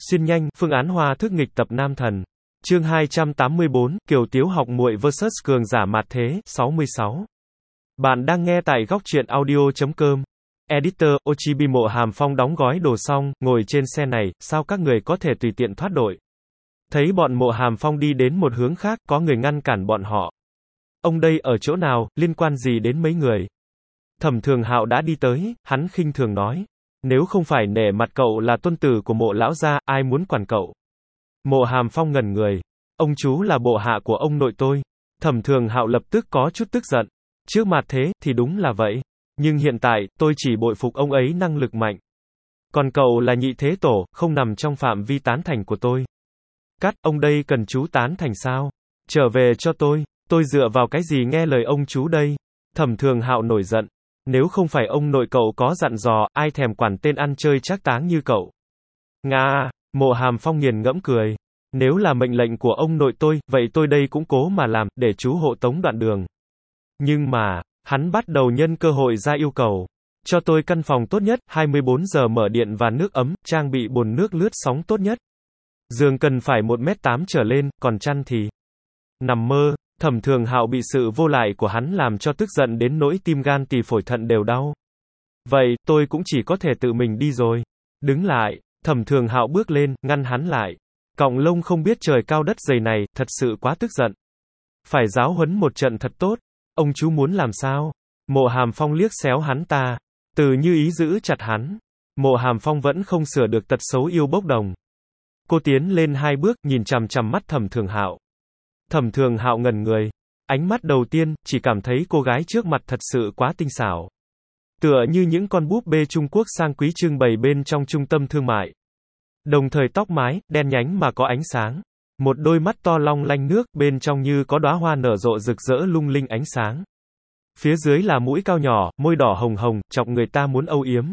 Xuyên nhanh, phương án hoa thức nghịch tập nam thần. Chương 284, Kiều Tiếu học muội vs cường giả mạt thế, 66. Bạn đang nghe tại góc truyện audio.com. Editor, Ochibi Mộ Hàm Phong đóng gói đồ xong, ngồi trên xe này, sao các người có thể tùy tiện thoát đội. Thấy bọn Mộ Hàm Phong đi đến một hướng khác, có người ngăn cản bọn họ. Ông đây ở chỗ nào, liên quan gì đến mấy người? Thẩm Thường Hạo đã đi tới, hắn khinh thường nói. Nếu không phải nể mặt cậu là tôn tử của Mộ lão gia, ai muốn quản cậu? Mộ Hàm Phong ngẩn người. Ông chú là bộ hạ của ông nội tôi. Thẩm Thường Hạo lập tức có chút tức giận. Trước mặt thế, thì đúng là vậy. Nhưng hiện tại, tôi chỉ bội phục ông ấy năng lực mạnh. Còn cậu là nhị thế tổ, không nằm trong phạm vi tán thành của tôi. Cắt, ông đây cần chú tán thành sao? Trở về cho tôi dựa vào cái gì nghe lời ông chú đây? Thẩm Thường Hạo nổi giận. Nếu không phải ông nội cậu có dặn dò, ai thèm quản tên ăn chơi trác táng như cậu. Nga, Mộ Hàm Phong nghiền ngẫm cười. Nếu là mệnh lệnh của ông nội tôi, vậy tôi đây cũng cố mà làm, để chú hộ tống đoạn đường. Nhưng mà, hắn bắt đầu nhân cơ hội ra yêu cầu. Cho tôi căn phòng tốt nhất, 24 giờ mở điện và nước ấm, trang bị bồn nước lướt sóng tốt nhất. Giường cần phải 1m8 trở lên, còn chăn thì nằm mơ. Thẩm Thường Hạo bị sự vô lại của hắn làm cho tức giận đến nỗi tim gan tỳ phổi thận đều đau. Vậy, tôi cũng chỉ có thể tự mình đi rồi. Đứng lại, Thẩm Thường Hạo bước lên, ngăn hắn lại. Cọng lông không biết trời cao đất dày này, thật sự quá tức giận. Phải giáo huấn một trận thật tốt. Ông chú muốn làm sao? Mộ Hàm Phong liếc xéo hắn ta. Từ Như ý giữ chặt hắn. Mộ Hàm Phong vẫn không sửa được tật xấu yêu bốc đồng. Cô tiến lên 2 bước, nhìn chằm chằm mắt Thẩm Thường Hạo. Thẩm Thường Hạo ngẩn người. Ánh mắt đầu tiên, chỉ cảm thấy cô gái trước mặt thật sự quá tinh xảo. Tựa như những con búp bê Trung Quốc sang quý trưng bày bên trong trung tâm thương mại. Đồng thời tóc mái, đen nhánh mà có ánh sáng. Một đôi mắt to long lanh nước, bên trong như có đóa hoa nở rộ rực rỡ lung linh ánh sáng. Phía dưới là mũi cao nhỏ, môi đỏ hồng hồng, chọc người ta muốn âu yếm.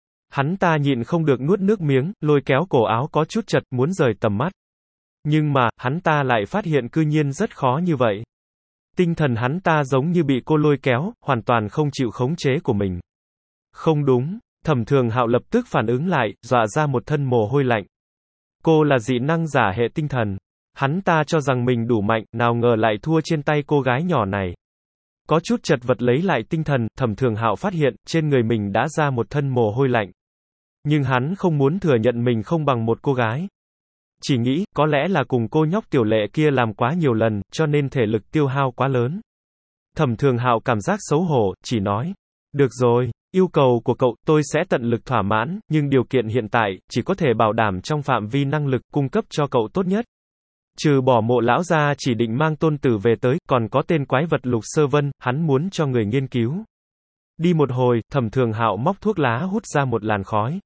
Hắn ta nhịn không được nuốt nước miếng, lôi kéo cổ áo có chút chật, muốn rời tầm mắt. Nhưng mà, hắn ta lại phát hiện cư nhiên rất khó như vậy. Tinh thần hắn ta giống như bị cô lôi kéo, hoàn toàn không chịu khống chế của mình. Không đúng, Thẩm Thường Hạo lập tức phản ứng lại, dọa ra một thân mồ hôi lạnh. Cô là dị năng giả hệ tinh thần. Hắn ta cho rằng mình đủ mạnh, nào ngờ lại thua trên tay cô gái nhỏ này. Có chút chật vật lấy lại tinh thần, Thẩm Thường Hạo phát hiện, trên người mình đã ra một thân mồ hôi lạnh. Nhưng hắn không muốn thừa nhận mình không bằng một cô gái. Chỉ nghĩ, có lẽ là cùng cô nhóc tiểu lệ kia làm quá nhiều lần, cho nên thể lực tiêu hao quá lớn. Thẩm Thường Hạo cảm giác xấu hổ, chỉ nói. Được rồi, yêu cầu của cậu, tôi sẽ tận lực thỏa mãn, nhưng điều kiện hiện tại, chỉ có thể bảo đảm trong phạm vi năng lực, cung cấp cho cậu tốt nhất. Trừ bỏ Mộ lão gia chỉ định mang tôn tử về tới, còn có tên quái vật Lục Sơ Vân, hắn muốn cho người nghiên cứu. Đi một hồi, Thẩm Thường Hạo móc thuốc lá hút ra một làn khói.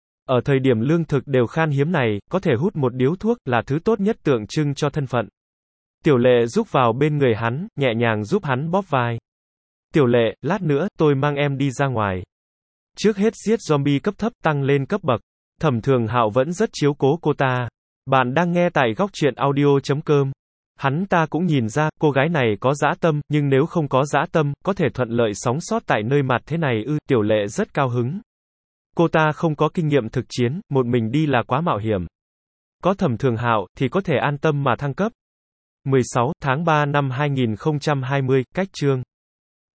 Ở thời điểm lương thực đều khan hiếm này, có thể hút một điếu thuốc là thứ tốt nhất tượng trưng cho thân phận. Tiểu Lệ rúc vào bên người hắn, nhẹ nhàng giúp hắn bóp vai. Tiểu Lệ, lát nữa, tôi mang em đi ra ngoài. Trước hết giết zombie cấp thấp tăng lên cấp bậc. Thẩm Thường Hạo vẫn rất chiếu cố cô ta. Bạn đang nghe tại góc truyện audio.com. Hắn ta cũng nhìn ra, cô gái này có dã tâm, nhưng nếu không có dã tâm, có thể thuận lợi sống sót tại nơi mặt thế này ư. Tiểu Lệ rất cao hứng. Cô ta không có kinh nghiệm thực chiến, một mình đi là quá mạo hiểm. Có Thẩm Thường Hạo, thì có thể an tâm mà thăng cấp. 16 tháng 3 năm 2020, cách chương.